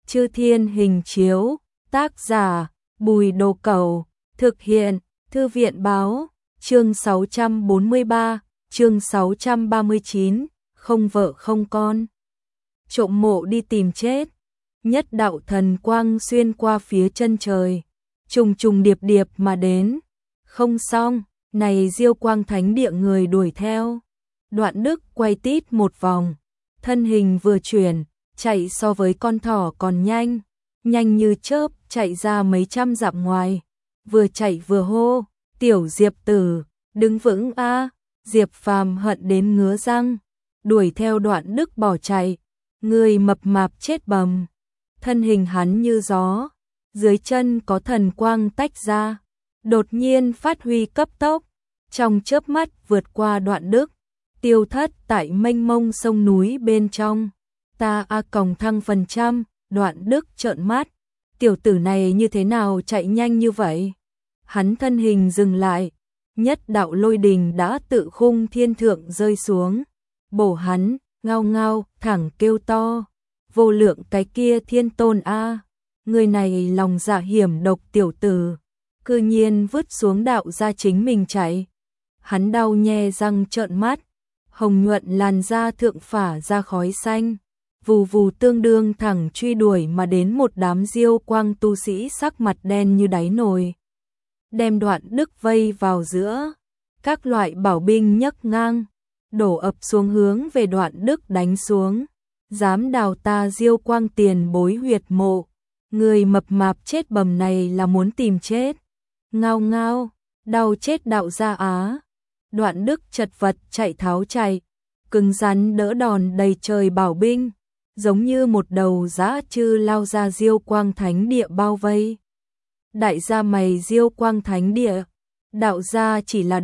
Chư Thiên Hình Chiếu, tác giả Bùi Đồ Cẩu, thực hiện Thư viện Báo, chương 643, chương 639, không vợ không con. Trộm mộ đi tìm chết. Nhất đạo thần quang xuyên qua phía chân trời, trùng trùng điệp điệp mà đến. Không xong, này Diêu Quang Thánh Địa người đuổi theo. Đoạn Đức quay tít một vòng, thân hình vừa chuyển, chạy so với con thỏ còn nhanh, nhanh như chớp chạy ra mấy trăm dặm ngoài, vừa chạy vừa hô, "Tiểu Diệp tử, đứng vững a!" Diệp Phàm hận đến ngứa răng, đuổi theo Đoạn Đức bỏ chạy, người mập mạp chết bầm. Thân hình hắn như gió, dưới chân có thần quang tách ra, đột nhiên phát huy cấp tốc, trong chớp mắt vượt qua Đoạn Đức, tiêu thất tại mênh mông sông núi bên trong. Ta a còng thăng phần trăm, Đoạn Đức trợn mắt, tiểu tử này như thế nào chạy nhanh như vậy? Hắn thân hình dừng lại, nhất đạo lôi đình đã tự khung thiên thượng rơi xuống, bổ hắn, ngao ngao, thẳng kêu to, vô lượng cái kia thiên tôn a, người này lòng dạ hiểm độc tiểu tử, cư nhiên vứt xuống đạo ra chính mình chạy. Hắn đau nhe răng trợn mắt, hồng nhuận làn da thượng phả ra khói xanh, vù vù tương đương thẳng truy đuổi mà đến một đám Diêu Quang tu sĩ sắc mặt đen như đáy nồi, đem Đoạn Đức vây vào giữa, các loại bảo binh nhấc ngang, đổ ập xuống hướng về Đoạn Đức đánh xuống. Dám đào ta Diêu Quang tiền bối huyệt mộ, người mập mạp chết bầm này là muốn tìm chết. Ngao ngao, đau chết đạo gia á. Đoạn Đức chật vật chạy tháo chạy, cứng rắn đỡ đòn đầy trời bảo binh, giống như một đầu dã chư lao ra Diêu Quang Thánh Địa bao vây. Đại gia mày Diêu Quang Thánh Địa, đạo gia chỉ là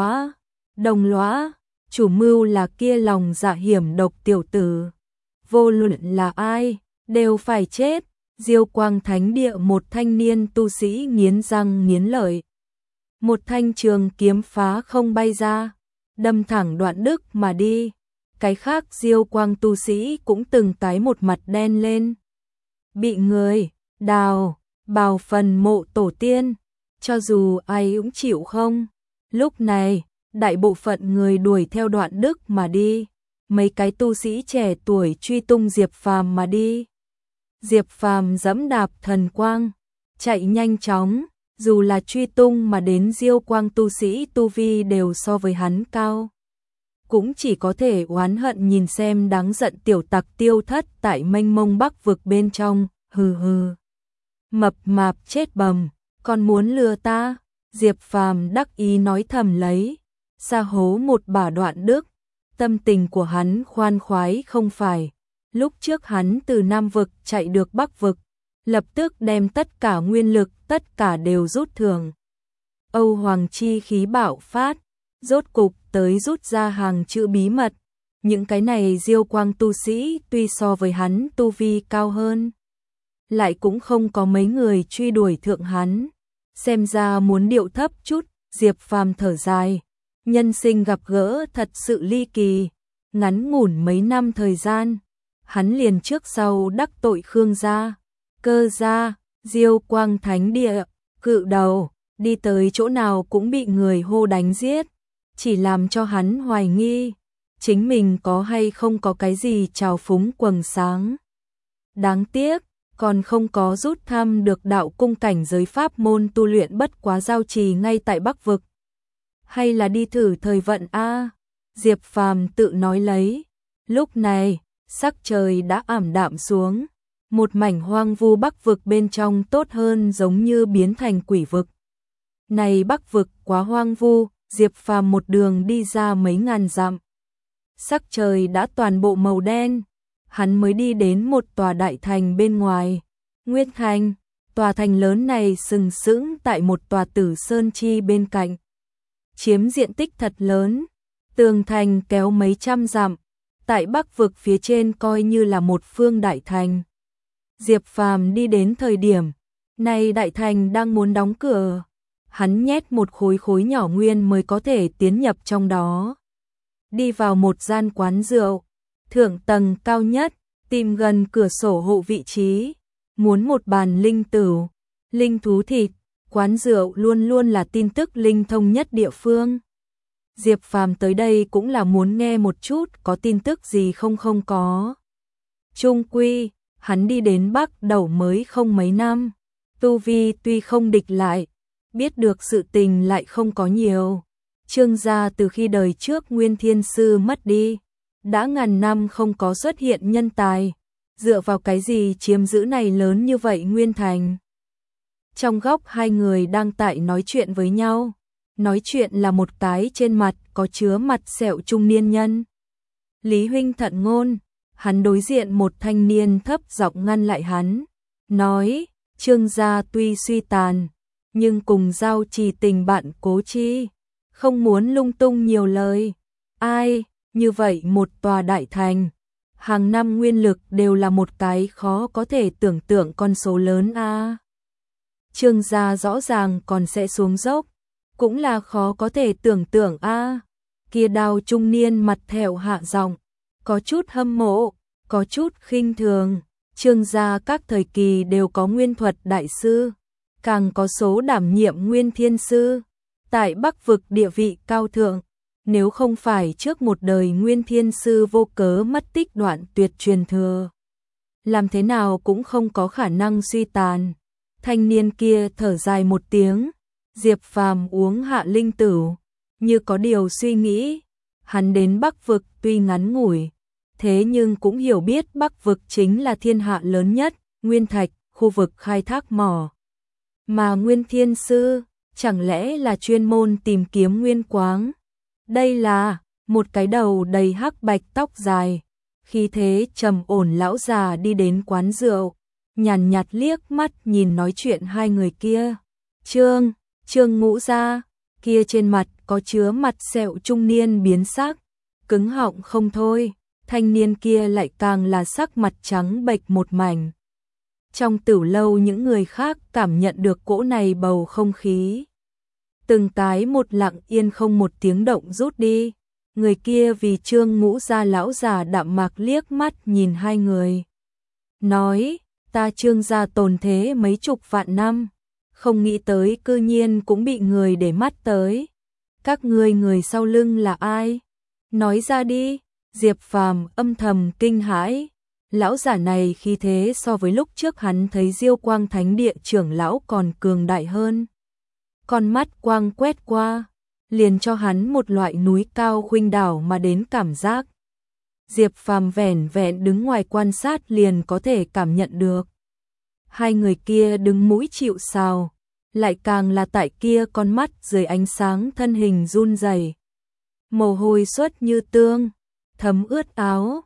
đồng lõa, chủ mưu là kia lòng dạ hiểm độc tiểu tử. Vô luận là ai, đều phải chết. Diêu Quang Thánh Địa một thanh niên tu sĩ nghiến răng nghiến lợi. Một thanh trường kiếm phá không bay ra, đâm thẳng Đoạn Đức mà đi. Cái khác Diêu Quang tu sĩ cũng từng tái một mặt đen lên. Bị người đào bào phần mộ tổ tiên, cho dù ai cũng chịu không. Lúc này, đại bộ phận người đuổi theo Đoạn Đức mà đi. Mấy cái tu sĩ trẻ tuổi truy tung Diệp Phàm mà đi. Diệp Phàm giẫm đạp thần quang, chạy nhanh chóng, dù là truy tung mà đến Diêu Quang tu sĩ tu vi đều so với hắn cao. Cũng chỉ có thể oán hận nhìn xem đáng giận tiểu tặc tiêu thất tại mênh mông Bắc vực bên trong, hừ hừ. Mập mạp chết bầm, còn muốn lừa ta? Diệp Phàm đắc ý nói thầm lấy, sa hố một bả Đoạn Đức. Tâm tình của hắn khoan khoái không phải, lúc trước hắn từ Nam vực chạy được Bắc vực, lập tức đem tất cả nguyên lực, tất cả đều rút thường. Âu Hoàng chi khí bạo phát, rốt cục tới rút ra hàng chữ bí mật. Những cái này Diêu Quang tu sĩ tuy so với hắn tu vi cao hơn, lại cũng không có mấy người truy đuổi thượng hắn. Xem ra muốn điệu thấp chút, Diệp Phàm thở dài. Nhân sinh gặp gỡ thật sự ly kỳ, ngắn ngủn mấy năm thời gian, hắn liền trước sau đắc tội Khương gia, Cơ gia, Diêu Quang Thánh Địa, cự đầu, đi tới chỗ nào cũng bị người hô đánh giết, chỉ làm cho hắn hoài nghi, chính mình có hay không có cái gì trào phúng quầng sáng. Đáng tiếc, còn không có rút thăm được đạo cung cảnh giới pháp môn tu luyện bất quá giao trì ngay tại Bắc vực. Hay là đi thử thời vận a? Diệp Phàm tự nói lấy. Lúc này, sắc trời đã ảm đạm xuống, một mảnh hoang vu Bắc vực bên trong tốt hơn giống như biến thành quỷ vực. Này Bắc vực quá hoang vu, Diệp Phàm một đường đi ra mấy ngàn dặm. Sắc trời đã toàn bộ màu đen, hắn mới đi đến một tòa đại thành bên ngoài. Nguyên Thành, tòa thành lớn này sừng sững tại một tòa Tử Sơn chi bên cạnh. Chiếm diện tích thật lớn, tường thành kéo mấy trăm dặm, tại Bắc vực phía trên coi như là một phương đại thành. Diệp Phàm đi đến thời điểm này đại thành đang muốn đóng cửa, hắn nhét một khối nhỏ nguyên mới có thể tiến nhập trong đó. Đi vào một gian quán rượu, thượng tầng cao nhất, tìm gần cửa sổ hộ vị trí, muốn một bàn linh tửu, linh thú thịt, quán rượu luôn luôn là tin tức linh thông nhất địa phương. Diệp Phàm tới đây cũng là muốn nghe một chút có tin tức gì không có. Chung quy, hắn đi đến Bắc Đẩu mới không mấy năm, tu vi tuy không địch lại, biết được sự tình lại không có nhiều. Trương gia từ khi đời trước Nguyên Thiên Sư mất đi, đã ngàn năm không có xuất hiện nhân tài, dựa vào cái gì chiếm giữ này lớn như vậy Nguyên Thành. Trong góc hai người đang tại nói chuyện với nhau, nói chuyện là một cái trên mặt có chứa mặt sẹo trung niên nhân. Lý huynh thận ngôn, hắn đối diện một thanh niên thấp giọng ngăn lại hắn, nói, Trương gia tuy suy tàn, nhưng cùng Giao Trì tình bạn cố chi, không muốn lung tung nhiều lời. Ai, như vậy một tòa đại thành, hàng năm nguyên lực đều là một cái khó có thể tưởng tượng con số lớn a. Trương gia rõ ràng còn sẽ xuống dốc, cũng là khó có thể tưởng tượng a. Kia Đao trung niên mặt thẹo hạ giọng, có chút hâm mộ, có chút khinh thường. Trương gia các thời kỳ đều có nguyên thuật đại sư, càng có số đảm nhiệm Nguyên Thiên Sư, tại Bắc vực địa vị cao thượng. Nếu không phải trước một đời Nguyên Thiên Sư vô cớ mất tích đoạn tuyệt truyền thừa, làm thế nào cũng không có khả năng suy tàn. Thanh niên kia thở dài một tiếng, Diệp Phàm uống hạ linh tửu, như có điều suy nghĩ. Hắn đến Bắc vực tuy ngắn ngủi, thế nhưng cũng hiểu biết Bắc vực chính là thiên hạ lớn nhất, nguyên thạch, khu vực khai thác mỏ. Mà Nguyên Thiên Sư, chẳng lẽ là chuyên môn tìm kiếm nguyên quáng? Đây là một cái đầu đầy hắc bạch tóc dài, khí thế trầm ổn lão già đi đến quán rượu, nhàn nhạt liếc mắt nhìn nói chuyện hai người kia. Trương Ngũ Gia, kia trên mặt có chứa mặt sẹo trung niên biến sắc, cứng họng không thôi, thanh niên kia lại càng là sắc mặt trắng bệch một mảnh. Trong tửu lâu những người khác cảm nhận được cỗ này bầu không khí. Từng cái một lặng yên không một tiếng động rút đi. Người kia vì Trương Ngũ Gia lão già đạm mạc liếc mắt nhìn hai người. Nói, ta Trương gia tồn thế mấy chục vạn năm, không nghĩ tới cư nhiên cũng bị người để mắt tới. Các ngươi người sau lưng là ai? Nói ra đi. Diệp Phàm âm thầm kinh hãi. Lão giả này khí thế so với lúc trước hắn thấy Diêu Quang Thánh Địa trưởng lão còn cường đại hơn. Con mắt quang quét qua, liền cho hắn một loại núi cao khuynh đảo mà đến cảm giác. Diệp Phàm vẻn vẹn đứng ngoài quan sát liền có thể cảm nhận được. Hai người kia đứng mũi chịu sào, lại càng là tại kia con mắt dưới ánh sáng thân hình run rẩy. Mồ hôi xuất như tương, thấm ướt áo.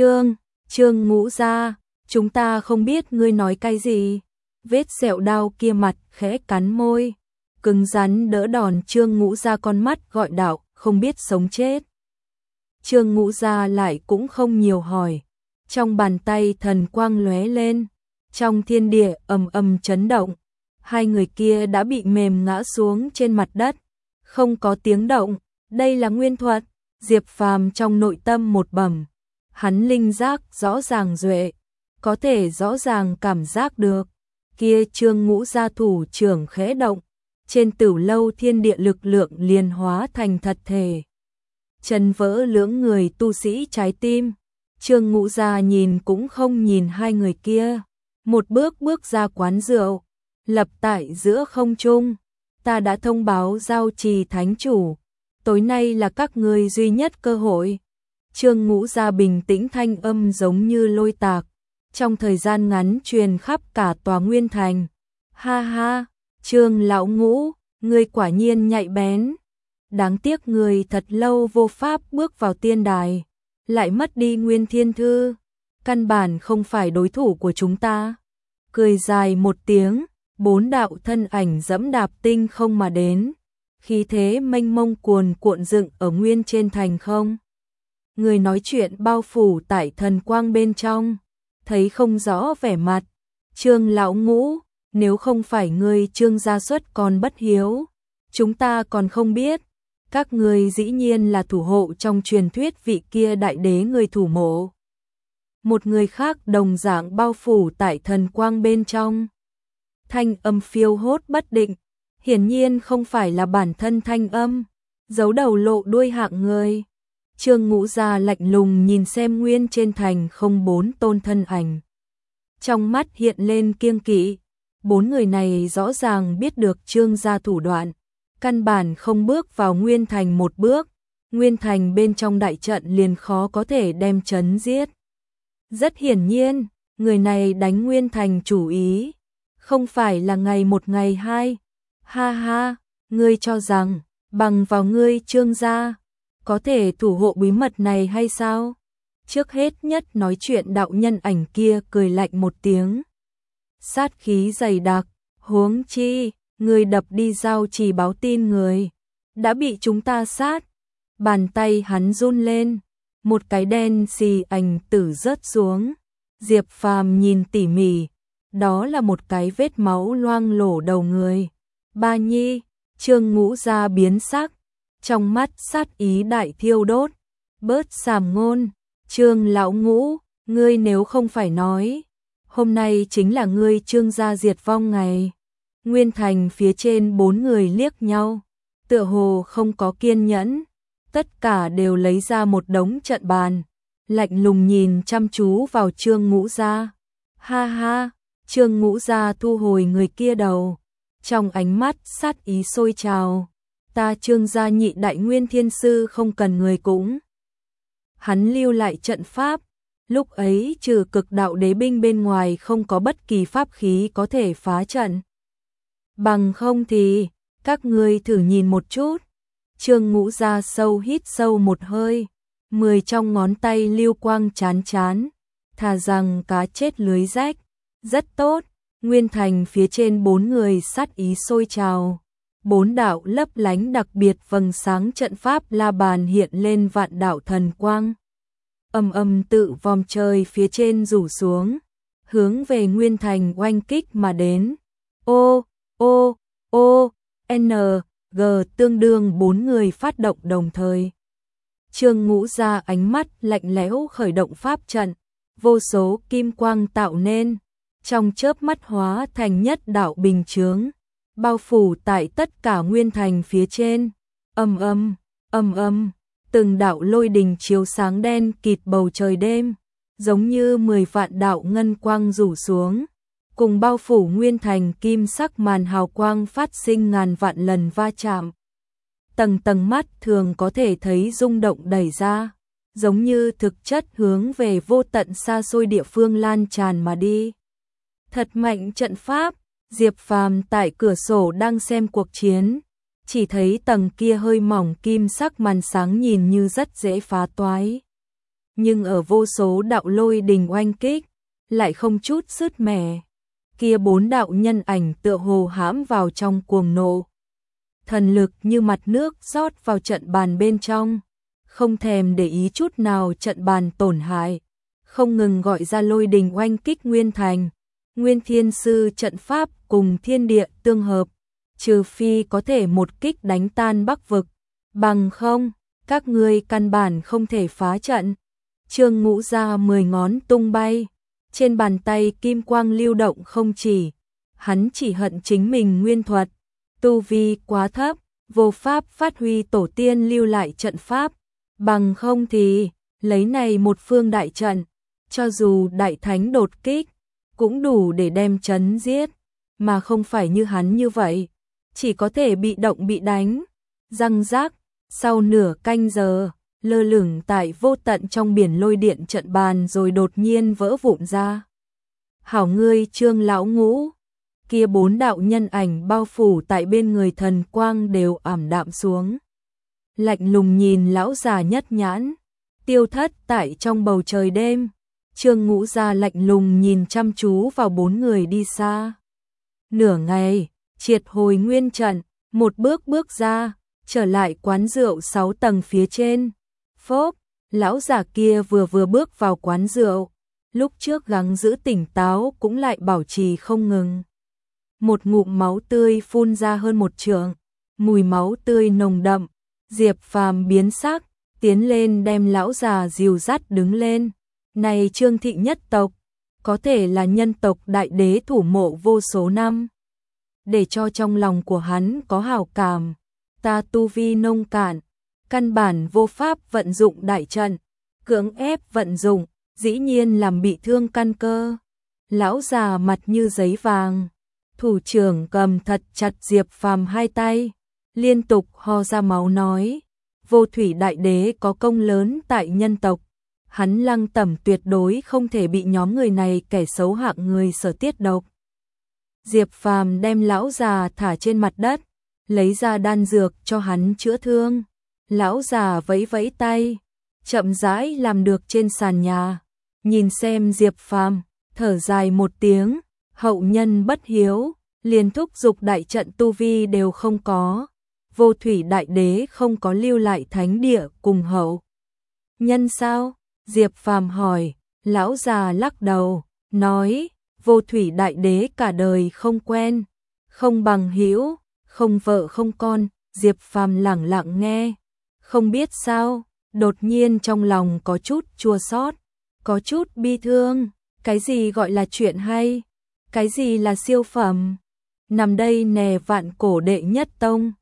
Trương Ngũ Gia, chúng ta không biết ngươi nói cái gì. Vết sẹo đau kia mặt khẽ cắn môi, cứng rắn đỡ đòn. Trương Ngũ Gia con mắt gọi đạo, không biết sống chết. Trương Ngũ Gia lại cũng không nhiều hỏi, trong bàn tay thần quang lóe lên, trong thiên địa ầm ầm chấn động. Hai người kia đã bị mềm ngã xuống trên mặt đất, không có tiếng động. Đây là nguyên thuật. Diệp Phàm trong nội tâm một bẩm, hắn linh giác rõ ràng duệ, có thể rõ ràng cảm giác được. Kia Trương Ngũ Gia thủ trưởng khẽ động, trên tửu lâu thiên địa lực lượng liền hóa thành thật thể, chân vỡ lưỡng người tu sĩ trái tim. Trương Ngũ Gia nhìn cũng không nhìn hai người kia, một bước bước ra quán rượu, lập tại giữa không trung. Ta đã thông báo Giao Trì Thánh Chủ, tối nay là các ngươi duy nhất cơ hội. Trương Ngũ Gia bình tĩnh thanh âm giống như lôi tạc, trong thời gian ngắn truyền khắp cả tòa Nguyên Thành. Ha ha, Trương lão Ngũ, ngươi quả nhiên nhạy bén. Đáng tiếc người thật lâu vô pháp bước vào tiên đài, lại mất đi Nguyên Thiên Thư, căn bản không phải đối thủ của chúng ta. Cười dài một tiếng, bốn đạo thân ảnh dẫm đạp tinh không mà đến, khí thế mênh mông cuồn cuộn dựng ở nguyên trên thành không. Người nói chuyện bao phủ tại thần quang bên trong, thấy không rõ vẻ mặt. Trương lão Ngũ, nếu không phải ngươi Trương gia xuất còn bất hiếu, chúng ta còn không biết. Các ngươi dĩ nhiên là thủ hộ trong truyền thuyết vị kia đại đế người thủ mộ. một người khác đồng dạng bao phủ tại thần quang bên trong. Thanh âm phiêu hốt bất định, hiển nhiên không phải là bản thân thanh âm, giấu đầu lộ đuôi hạng người. Trương Ngũ Gia lạnh lùng nhìn xem nguyên trên thành không 4 tôn thân ảnh. Trong mắt hiện lên kiêng kỵ, 4 người này rõ ràng biết được Trương gia thủ đoạn, căn bản không bước vào nguyên thành một bước, nguyên thành bên trong đại trận liền khó có thể đem chấn giết. Rất hiển nhiên, người này đánh nguyên thành chủ ý, không phải là ngày một ngày hai. Ha ha, ngươi cho rằng, bằng vào ngươi Trương gia, có thể thủ hộ bí mật này hay sao? Trước hết nhất nói chuyện đạo nhân ảnh kia cười lạnh một tiếng. Sát khí dày đặc, huống chi, người đập đi giao chỉ báo tin người, đã bị chúng ta sát. Bàn tay hắn run lên, một cái đen xì ảnh tử rớt xuống. Diệp Phàm nhìn tỉ mỉ, đó là một cái vết máu loang lổ đầu người. Ba Nhi, Trương Ngũ Gia biến sắc, trong mắt sát ý đại thiêu đốt. Bớt sàm ngôn, Trương lão Ngũ, ngươi nếu không phải nói, hôm nay chính là ngươi Trương gia diệt vong ngày. Nguyên thành phía trên 4 người liếc nhau, tựa hồ không có kiên nhẫn, tất cả đều lấy ra một đống trận bàn, lạnh lùng nhìn chăm chú vào Trương Ngũ Gia. Ha ha, Trương Ngũ Gia thu hồi người kia đầu, trong ánh mắt sát ý sôi trào. Ta Trương gia nhị đại nguyên thiên sư không cần người cũng. Hắn lưu lại trận pháp, lúc ấy trừ cực đạo đế binh bên ngoài không có bất kỳ pháp khí có thể phá trận. Bằng không thì, các ngươi thử nhìn một chút. Trương Ngũ Gia sâu hít sâu một hơi, 10 trong ngón tay lưu quang chán chán, thà rằng cá chết lưới rách. Rất tốt, nguyên thành phía trên 4 người sát ý sôi trào. 4 đạo lấp lánh đặc biệt vầng sáng trận pháp la bàn hiện lên vạn đạo thần quang. Âm âm tự vòm trời phía trên rủ xuống, hướng về nguyên thành oanh kích mà đến. O, O, O, N, G tương đương 4 người phát động đồng thời. Trương Ngũ Gia ánh mắt lạnh lẽo khởi động pháp trận, vô số kim quang tạo nên, trong chớp mắt hóa thành nhất đạo bình chướng, bao phủ tại tất cả nguyên thành phía trên. Âm âm, từng đạo lôi đình chiếu sáng đen kịt bầu trời đêm, giống như 10 vạn đạo ngân quang rủ xuống, cùng bao phủ nguyên thành kim sắc màn hào quang phát sinh ngàn vạn lần va chạm. Tầng tầng mắt thường có thể thấy rung động đẩy ra, giống như thực chất hướng về vô tận xa xôi địa phương lan tràn mà đi. Thật mạnh trận pháp. Diệp Phàm tại cửa sổ đang xem cuộc chiến, chỉ thấy tầng kia hơi mỏng kim sắc màn sáng nhìn như rất dễ phá toái. Nhưng ở vô số đạo lôi đình oanh kích, lại không chút sứt mẻ. Kia 4 đạo nhân ảnh tựa hồ hãm vào trong cuồng nộ. Thần lực như mặt nước rót vào trận bàn bên trong, không thèm để ý chút nào trận bàn tổn hại, không ngừng gọi ra lôi đình oanh kích nguyên thành. Nguyên thiên sư trận pháp cùng thiên địa tương hợp, trừ phi có thể một kích đánh tan Bắc vực, bằng không, các ngươi căn bản không thể phá trận. Trương Ngũ Gia 10 ngón tung bay, trên bàn tay kim quang lưu động không chỉ, hắn chỉ hận chính mình nguyên thuật, tu vi quá thấp, vô pháp phát huy tổ tiên lưu lại trận pháp, bằng không thì, lấy này một phương đại trận, cho dù đại thánh đột kích, cũng đủ để đem chấn giết, mà không phải như hắn như vậy, chỉ có thể bị động bị đánh. Răng rác, sau nửa canh giờ, lơ lửng tại vô tận trong biển lôi điện trận bàn rồi đột nhiên vỡ vụn ra. Hảo ngươi Trương lão Ngũ, kia 4 đạo nhân ảnh bao phủ tại bên người thần quang đều ảm đạm xuống. Lạnh lùng nhìn lão già nhất nhãn, tiêu thất tại trong bầu trời đêm. Trương Ngũ Gia lạnh lùng nhìn chăm chú vào 4 người đi xa. Nửa ngày, triệt hồi nguyên trận, một bước bước ra, trở lại quán rượu 6 tầng phía trên. Phốp, lão già kia vừa bước vào quán rượu, lúc trước gắng giữ tỉnh táo cũng lại bảo trì không ngừng. Một ngụm máu tươi phun ra hơn 1 trượng, mùi máu tươi nồng đậm. Diệp Phàm biến sắc, tiến lên đem lão già dìu dắt đứng lên. Này Trương thị nhất tộc, có thể là nhân tộc đại đế thủ mộ vô số năm, để cho trong lòng của hắn có hảo cảm. Ta tu vi nông cạn, căn bản vô pháp vận dụng đại trận, cưỡng ép vận dụng, dĩ nhiên làm bị thương căn cơ. Lão già mặt như giấy vàng, thủ trưởng cầm thật chặt Diệp Phàm hai tay, liên tục ho ra máu nói, Vô Thủy Đại Đế có công lớn tại nhân tộc, hắn Lăng Tẩm tuyệt đối không thể bị nhóm người này kẻ xấu hạng người sở tiết độc. Diệp Phàm đem lão già thả trên mặt đất, lấy ra đan dược cho hắn chữa thương. Lão già vẫy vẫy tay, chậm rãi làm được trên sàn nhà, nhìn xem Diệp Phàm, thở dài một tiếng, hậu nhân bất hiếu, liền thúc giục đại trận tu vi đều không có. Vô Thủy Đại Đế không có lưu lại thánh địa cùng hậu nhân sao? Diệp Phàm hỏi. Lão già lắc đầu, nói, Vô Thủy Đại Đế cả đời không quen, không bằng hữu, không vợ không con. Diệp Phàm lẳng lặng nghe, không biết sao, đột nhiên trong lòng có chút chua xót, có chút bi thương. Cái gì gọi là chuyện hay? Cái gì là siêu phẩm? Nằm đây nè, vạn cổ đệ nhất tông,